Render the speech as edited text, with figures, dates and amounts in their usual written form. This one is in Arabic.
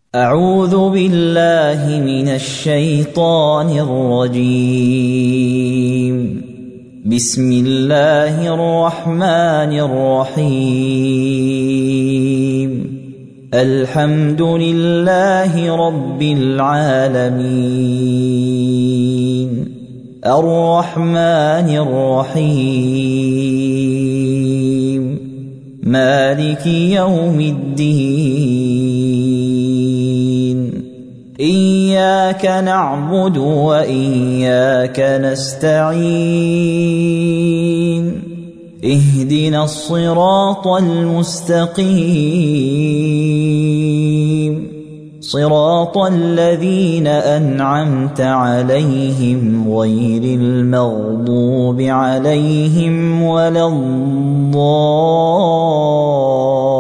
أعوذ بالله من الشيطان الرجيم. بسم الله الرحمن الرحيم. الحمد لله رب العالمين. الرحمن الرحيم. مالك يوم الدين. إياك نعبد وإياك نستعين. اهدنا الصراط المستقيم، صراط الذين أنعمت عليهم غير المغضوب عليهم ولا الضالين.